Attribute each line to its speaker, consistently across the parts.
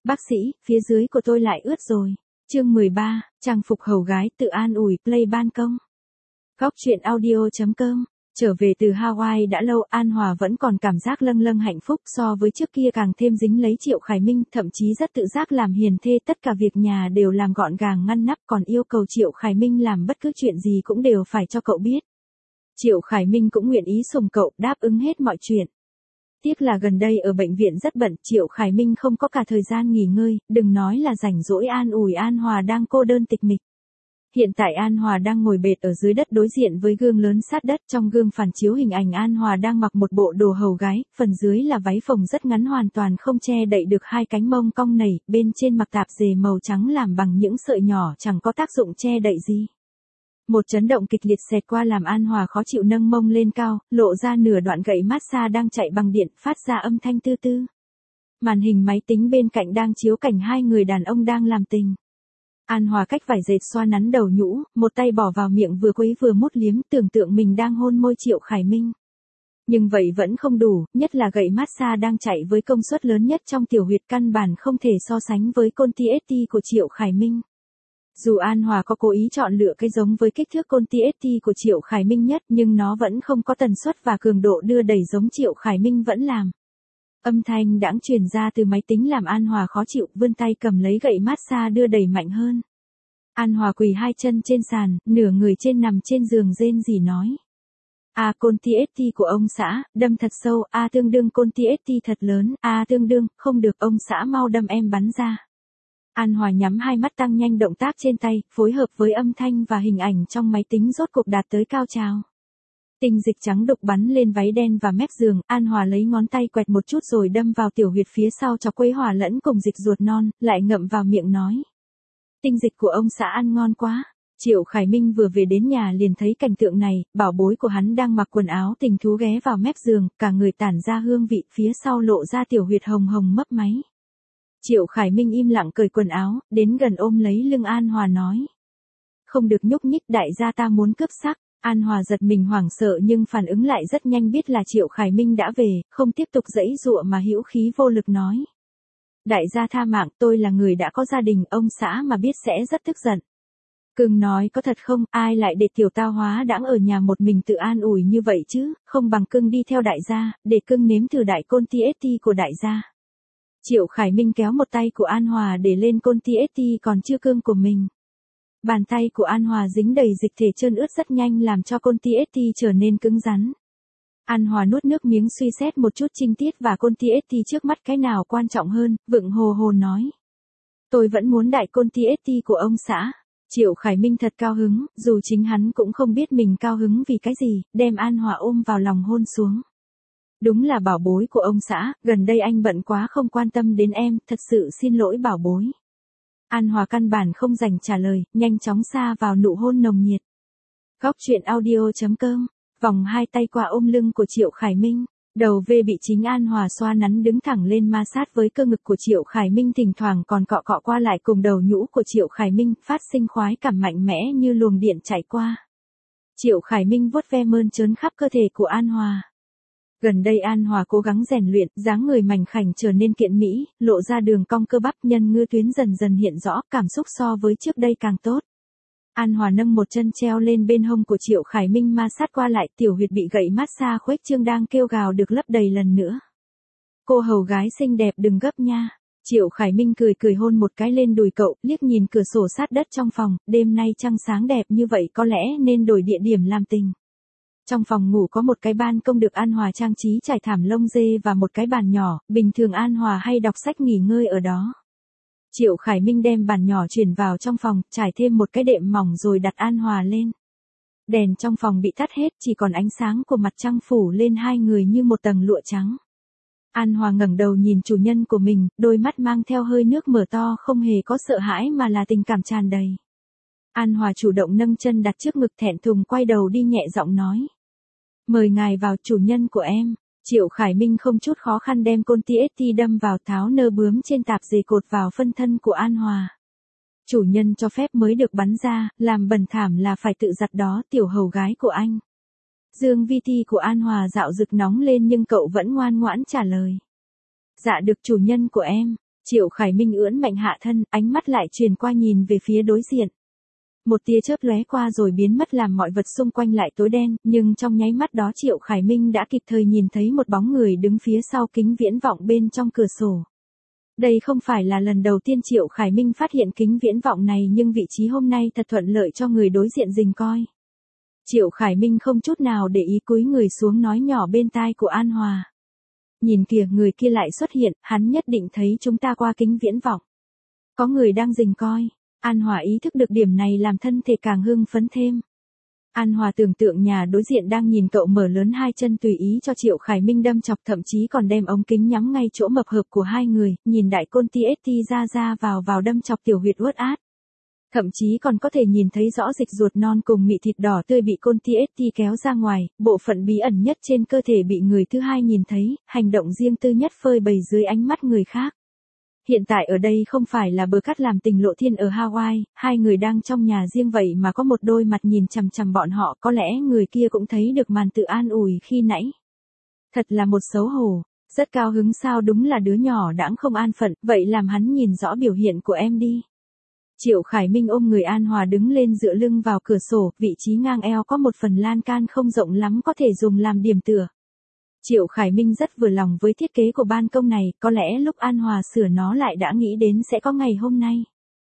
Speaker 1: Bác sĩ, phía dưới của tôi lại ướt rồi. Chương 13, trang phục hầu gái tự an ủi, play ban công. Góc truyện audio.com. Trở về từ Hawaii đã lâu, An Hòa vẫn còn cảm giác lâng lâng hạnh phúc, so với trước kia càng thêm dính lấy Triệu Khải Minh, thậm chí rất tự giác làm hiền thê, tất cả việc nhà đều làm gọn gàng ngăn nắp, còn yêu cầu Triệu Khải Minh làm bất cứ chuyện gì cũng đều phải cho cậu biết. Triệu Khải Minh cũng nguyện ý sủng cậu, đáp ứng hết mọi chuyện. Tiếc là gần đây ở bệnh viện rất bận, Triệu Khải Minh không có cả thời gian nghỉ ngơi, đừng nói là rảnh rỗi an ủi An Hòa đang cô đơn tịch mịch. Hiện tại An Hòa đang ngồi bệt ở dưới đất đối diện với gương lớn sát đất, trong gương phản chiếu hình ảnh An Hòa đang mặc một bộ đồ hầu gái, phần dưới là váy phồng rất ngắn hoàn toàn không che đậy được hai cánh mông cong nảy, bên trên mặc tạp dề màu trắng làm bằng những sợi nhỏ chẳng có tác dụng che đậy gì. Một chấn động kịch liệt xẹt qua làm An Hòa khó chịu nâng mông lên cao, lộ ra nửa đoạn gậy massage đang chạy bằng điện, phát ra âm thanh tư tư. Màn hình máy tính bên cạnh đang chiếu cảnh hai người đàn ông đang làm tình. An Hòa cách vải dệt xoa nắn đầu nhũ, một tay bỏ vào miệng vừa quấy vừa mút liếm, tưởng tượng mình đang hôn môi Triệu Khải Minh. Nhưng vậy vẫn không đủ, nhất là gậy massage đang chạy với công suất lớn nhất trong tiểu huyệt căn bản không thể so sánh với con TST của Triệu Khải Minh. Dù An Hòa có cố ý chọn lựa cái giống với kích thước con TST của Triệu Khải Minh nhất, nhưng nó vẫn không có tần suất và cường độ đưa đẩy giống Triệu Khải Minh vẫn làm. Âm thanh đãng truyền ra từ máy tính làm An Hòa khó chịu, vươn tay cầm lấy gậy massage đưa đẩy mạnh hơn. An Hòa quỳ hai chân trên sàn, nửa người trên nằm trên giường rên rỉ nói. Con TST của ông xã, đâm thật sâu, tương đương con TST thật lớn, tương đương, không được, ông xã mau đâm em bắn ra. An Hòa nhắm hai mắt tăng nhanh động tác trên tay, phối hợp với âm thanh và hình ảnh trong máy tính rốt cục đạt tới cao trào. Tinh dịch trắng đục bắn lên váy đen và mép giường, An Hòa lấy ngón tay quẹt một chút rồi đâm vào tiểu huyệt phía sau cho quấy hòa lẫn cùng dịch ruột non, lại ngậm vào miệng nói. Tinh dịch của ông xã ăn ngon quá. Triệu Khải Minh vừa về đến nhà liền thấy cảnh tượng này, bảo bối của hắn đang mặc quần áo tình thú ghé vào mép giường, cả người tản ra hương vị, phía sau lộ ra tiểu huyệt hồng hồng mấp máy. Triệu Khải Minh im lặng cởi quần áo, đến gần ôm lấy lưng An Hòa nói. Không được nhúc nhích, đại gia ta muốn cướp sắc. An Hòa giật mình hoảng sợ nhưng phản ứng lại rất nhanh, biết là Triệu Khải Minh đã về, không tiếp tục giãy giụa mà hữu khí vô lực nói. Đại gia tha mạng, tôi là người đã có gia đình, ông xã mà biết sẽ rất tức giận. Cưng nói có thật không, ai lại để tiểu tao hóa đãng ở nhà một mình tự an ủi như vậy chứ, không bằng cưng đi theo đại gia, để cưng nếm thử đại côn TST của đại gia. Triệu Khải Minh kéo một tay của An Hòa để lên côn TST còn chưa cương của mình. Bàn tay của An Hòa dính đầy dịch thể trơn ướt rất nhanh làm cho côn TST trở nên cứng rắn. An Hòa nuốt nước miếng suy xét một chút trinh tiết và côn TST trước mắt cái nào quan trọng hơn, vựng hồ hồ nói. Tôi vẫn muốn đại côn TST của ông xã. Triệu Khải Minh thật cao hứng, dù chính hắn cũng không biết mình cao hứng vì cái gì, đem An Hòa ôm vào lòng hôn xuống. Đúng là bảo bối của ông xã, gần đây anh bận quá không quan tâm đến em, thật sự xin lỗi bảo bối. An Hòa căn bản không dành trả lời, nhanh chóng sa vào nụ hôn nồng nhiệt. Góc truyện audio.com, vòng hai tay qua ôm lưng của Triệu Khải Minh, đầu V bị chính An Hòa xoa nắn đứng thẳng lên ma sát với cơ ngực của Triệu Khải Minh, thỉnh thoảng còn cọ cọ qua lại cùng đầu nhũ của Triệu Khải Minh, phát sinh khoái cảm mạnh mẽ như luồng điện chạy qua. Triệu Khải Minh vuốt ve mơn trớn khắp cơ thể của An Hòa. Gần đây An Hòa cố gắng rèn luyện, dáng người mảnh khảnh trở nên kiện mỹ, lộ ra đường cong cơ bắp, nhân ngư tuyến dần dần hiện rõ, cảm xúc so với trước đây càng tốt. An Hòa nâng một chân treo lên bên hông của Triệu Khải Minh ma sát qua lại, tiểu huyệt bị gậy massage khuếch trương đang kêu gào được lấp đầy lần nữa. Cô hầu gái xinh đẹp đừng gấp nha. Triệu Khải Minh cười cười hôn một cái lên đùi cậu, liếc nhìn cửa sổ sát đất trong phòng, đêm nay trăng sáng đẹp như vậy có lẽ nên đổi địa điểm làm tình. Trong phòng ngủ có một cái ban công được An Hòa trang trí trải thảm lông dê và một cái bàn nhỏ, bình thường An Hòa hay đọc sách nghỉ ngơi ở đó. Triệu Khải Minh đem bàn nhỏ chuyển vào trong phòng, trải thêm một cái đệm mỏng rồi đặt An Hòa lên. Đèn trong phòng bị tắt hết, chỉ còn ánh sáng của mặt trăng phủ lên hai người như một tầng lụa trắng. An Hòa ngẩng đầu nhìn chủ nhân của mình, đôi mắt mang theo hơi nước mở to, không hề có sợ hãi mà là tình cảm tràn đầy. An Hòa chủ động nâng chân đặt trước ngực, thẹn thùng quay đầu đi nhẹ giọng nói. Mời ngài vào, chủ nhân của em. Triệu Khải Minh không chút khó khăn đem côn TST đâm vào, tháo nơ bướm trên tạp dề cột vào phân thân của An Hòa. Chủ nhân cho phép mới được bắn ra, làm bẩn thảm là phải tự giặt đó, tiểu hầu gái của anh. Dương VT của An Hòa dạo rực nóng lên nhưng cậu vẫn ngoan ngoãn trả lời. Dạ được chủ nhân của em. Triệu Khải Minh ưỡn mạnh hạ thân, ánh mắt lại truyền qua nhìn về phía đối diện. Một tia chớp lóe qua rồi biến mất làm mọi vật xung quanh lại tối đen, nhưng trong nháy mắt đó Triệu Khải Minh đã kịp thời nhìn thấy một bóng người đứng phía sau kính viễn vọng bên trong cửa sổ. Đây không phải là lần đầu tiên Triệu Khải Minh phát hiện kính viễn vọng này, nhưng vị trí hôm nay thật thuận lợi cho người đối diện rình coi. Triệu Khải Minh không chút nào để ý, cúi người xuống nói nhỏ bên tai của An Hòa. Nhìn kìa, người kia lại xuất hiện, hắn nhất định thấy chúng ta qua kính viễn vọng. Có người đang rình coi. An Hòa ý thức được điểm này làm thân thể càng hưng phấn thêm. An Hòa tưởng tượng nhà đối diện đang nhìn cậu mở lớn hai chân tùy ý cho Triệu Khải Minh đâm chọc, thậm chí còn đem ống kính nhắm ngay chỗ mập hợp của hai người, nhìn đại côn TST ra vào đâm chọc tiểu huyệt uất át. Thậm chí còn có thể nhìn thấy rõ dịch ruột non cùng mị thịt đỏ tươi bị côn TST kéo ra ngoài, bộ phận bí ẩn nhất trên cơ thể bị người thứ hai nhìn thấy, hành động riêng tư nhất phơi bày dưới ánh mắt người khác. Hiện tại ở đây không phải là bờ cát làm tình lộ thiên ở Hawaii, hai người đang trong nhà riêng vậy mà có một đôi mặt nhìn chằm chằm bọn họ, có lẽ người kia cũng thấy được màn tự an ủi khi nãy. Thật là một xấu hổ, rất cao hứng sao, đúng là đứa nhỏ đãng không an phận, vậy làm hắn nhìn rõ biểu hiện của em đi. Triệu Khải Minh ôm người An Hòa đứng lên dựa lưng vào cửa sổ, vị trí ngang eo có một phần lan can không rộng lắm có thể dùng làm điểm tựa. Triệu Khải Minh rất vừa lòng với thiết kế của ban công này, có lẽ lúc An Hòa sửa nó lại đã nghĩ đến sẽ có ngày hôm nay.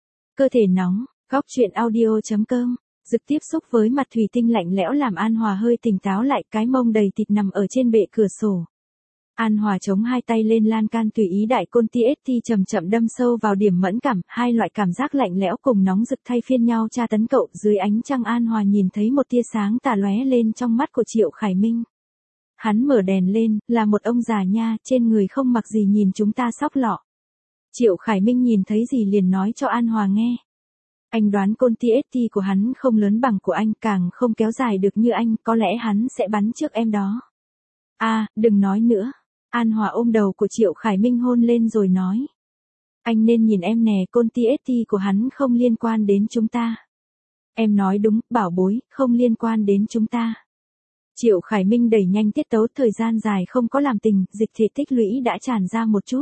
Speaker 1: Cơ thể nóng, góc truyện audio.com, Dực tiếp xúc với mặt thủy tinh lạnh lẽo làm An Hòa hơi tỉnh táo lại, cái mông đầy thịt nằm ở trên bệ cửa sổ. An Hòa chống hai tay lên lan can tùy ý đại côn TST chậm chậm đâm sâu vào điểm mẫn cảm, hai loại cảm giác lạnh lẽo cùng nóng rực thay phiên nhau tra tấn cậu. Dưới ánh trăng An Hòa nhìn thấy một tia sáng tà lóe lên trong mắt của Triệu Khải Minh. Hắn mở đèn lên, là một ông già nha, trên người không mặc gì, nhìn chúng ta sóc lọ. Triệu Khải Minh nhìn thấy gì liền nói cho An Hòa nghe. Anh đoán côn TST của hắn không lớn bằng của anh, càng không kéo dài được như anh, có lẽ hắn sẽ bắn trước em đó. Đừng nói nữa. An Hòa ôm đầu của Triệu Khải Minh hôn lên rồi nói. Anh nên nhìn em nè, côn TST của hắn không liên quan đến chúng ta. Em nói đúng, bảo bối, không liên quan đến chúng ta. Triệu Khải Minh đẩy nhanh tiết tấu, thời gian dài không có làm tình, dịch thể tích lũy đã tràn ra một chút.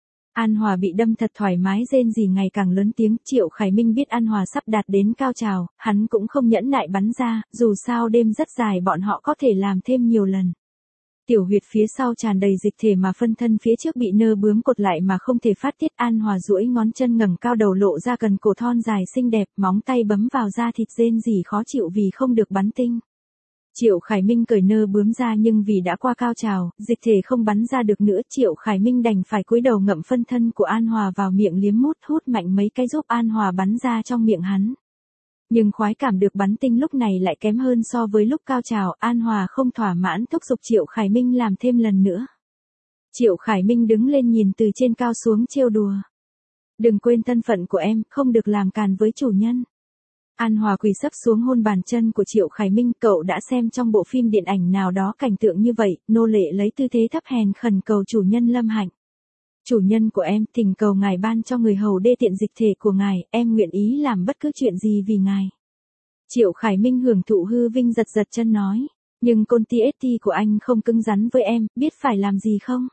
Speaker 1: An Hòa bị đâm thật thoải mái, rên rỉ ngày càng lớn tiếng. Triệu Khải Minh biết An Hòa sắp đạt đến cao trào, hắn cũng không nhẫn nại bắn ra, dù sao đêm rất dài, bọn họ có thể làm thêm nhiều lần. Tiểu huyệt phía sau tràn đầy dịch thể mà phân thân phía trước bị nơ bướm cột lại mà không thể phát tiết. An Hòa duỗi ngón chân ngẩng cao đầu lộ ra gần cổ thon dài xinh đẹp, móng tay bấm vào da thịt, rên rỉ khó chịu vì không được bắn tinh. Triệu Khải Minh cởi nơ bướm ra nhưng vì đã qua cao trào, dịch thể không bắn ra được nữa. Triệu Khải Minh đành phải cúi đầu ngậm phân thân của An Hòa vào miệng liếm hút mạnh mấy cái giúp An Hòa bắn ra trong miệng hắn. Nhưng khoái cảm được bắn tinh lúc này lại kém hơn so với lúc cao trào. An Hòa không thỏa mãn thúc giục Triệu Khải Minh làm thêm lần nữa. Triệu Khải Minh đứng lên nhìn từ trên cao xuống trêu đùa. Đừng quên thân phận của em, không được làm càn với chủ nhân. An Hòa quỳ sấp xuống hôn bàn chân của Triệu Khải Minh. Cậu đã xem trong bộ phim điện ảnh nào đó cảnh tượng như vậy, nô lệ lấy tư thế thấp hèn khẩn cầu chủ nhân lâm hạnh. Chủ nhân của em, thỉnh cầu ngài ban cho người hầu đê tiện dịch thể của ngài, em nguyện ý làm bất cứ chuyện gì vì ngài. Triệu Khải Minh hưởng thụ hư vinh giật chân nói, nhưng côn TST của anh không cứng rắn với em, biết phải làm gì không?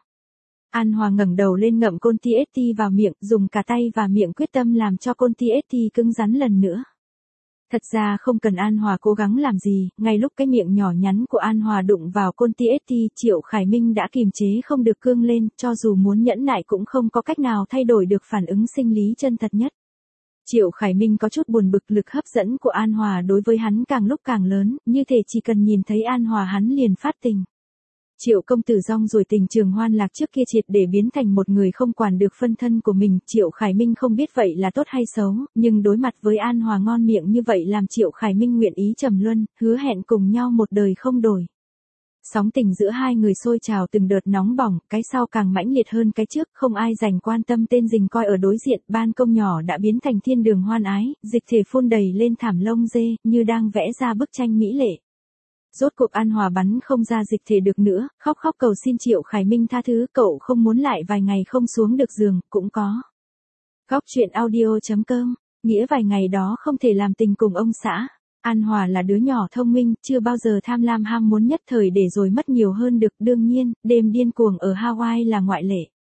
Speaker 1: An Hòa ngẩng đầu lên ngậm côn TST vào miệng, dùng cả tay và miệng quyết tâm làm cho côn TST cứng rắn lần nữa. Thật ra không cần An Hòa cố gắng làm gì, ngay lúc cái miệng nhỏ nhắn của An Hòa đụng vào côn TST, Triệu Khải Minh đã kiềm chế không được cương lên, cho dù muốn nhẫn nại cũng không có cách nào thay đổi được phản ứng sinh lý chân thật nhất. Triệu Khải Minh có chút buồn bực, lực hấp dẫn của An Hòa đối với hắn càng lúc càng lớn, như thể chỉ cần nhìn thấy An Hòa hắn liền phát tình. Triệu công tử rong ruổi tình trường hoan lạc trước kia triệt để biến thành một người không quản được phân thân của mình. Triệu Khải Minh không biết vậy là tốt hay xấu, nhưng đối mặt với An Hòa ngon miệng như vậy làm Triệu Khải Minh nguyện ý trầm luân, hứa hẹn cùng nhau một đời không đổi. Sóng tình giữa hai người sôi trào từng đợt nóng bỏng, cái sau càng mãnh liệt hơn cái trước, không ai dành quan tâm tên rình coi ở đối diện. Ban công nhỏ đã biến thành thiên đường hoan ái, dịch thể phun đầy lên thảm lông dê, như đang vẽ ra bức tranh mỹ lệ. Rốt cuộc An Hòa bắn không ra dịch thể được nữa, khóc cầu xin Triệu Khải Minh tha thứ, cậu không muốn lại vài ngày không xuống được giường, cũng có. Góc truyện audio.com, nghĩa vài ngày đó không thể làm tình cùng ông xã. An Hòa là đứa nhỏ thông minh, chưa bao giờ tham lam ham muốn nhất thời để rồi mất nhiều hơn được, đương nhiên, đêm điên cuồng ở Hawaii là ngoại lệ.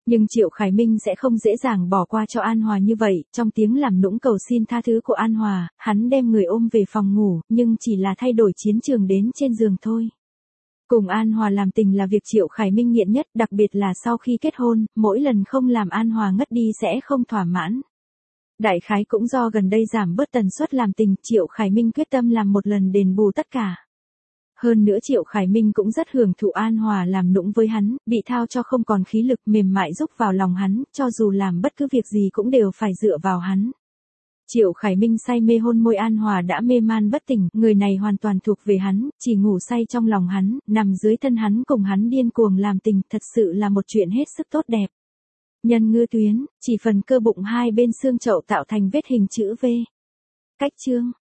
Speaker 1: Nhưng Triệu Khải Minh sẽ không dễ dàng bỏ qua cho An Hòa như vậy, trong tiếng làm nũng cầu xin tha thứ của An Hòa, hắn đem người ôm về phòng ngủ, nhưng chỉ là thay đổi chiến trường đến trên giường thôi. Cùng An Hòa làm tình là việc Triệu Khải Minh nghiện nhất, đặc biệt là sau khi kết hôn, mỗi lần không làm An Hòa ngất đi sẽ không thỏa mãn. Đại khái cũng do gần đây giảm bớt tần suất làm tình, Triệu Khải Minh quyết tâm làm một lần đền bù tất cả. Hơn nữa Triệu Khải Minh cũng rất hưởng thụ An Hòa làm nũng với hắn, bị thao cho không còn khí lực, mềm mại rúc vào lòng hắn, cho dù làm bất cứ việc gì cũng đều phải dựa vào hắn. Triệu Khải Minh say mê hôn môi An Hòa đã mê man bất tỉnh, người này hoàn toàn thuộc về hắn, chỉ ngủ say trong lòng hắn, nằm dưới thân hắn cùng hắn điên cuồng làm tình, thật sự là một chuyện hết sức tốt đẹp. Nhân ngư tuyến, chỉ phần cơ bụng hai bên xương chậu tạo thành vết hình chữ V. Cách chương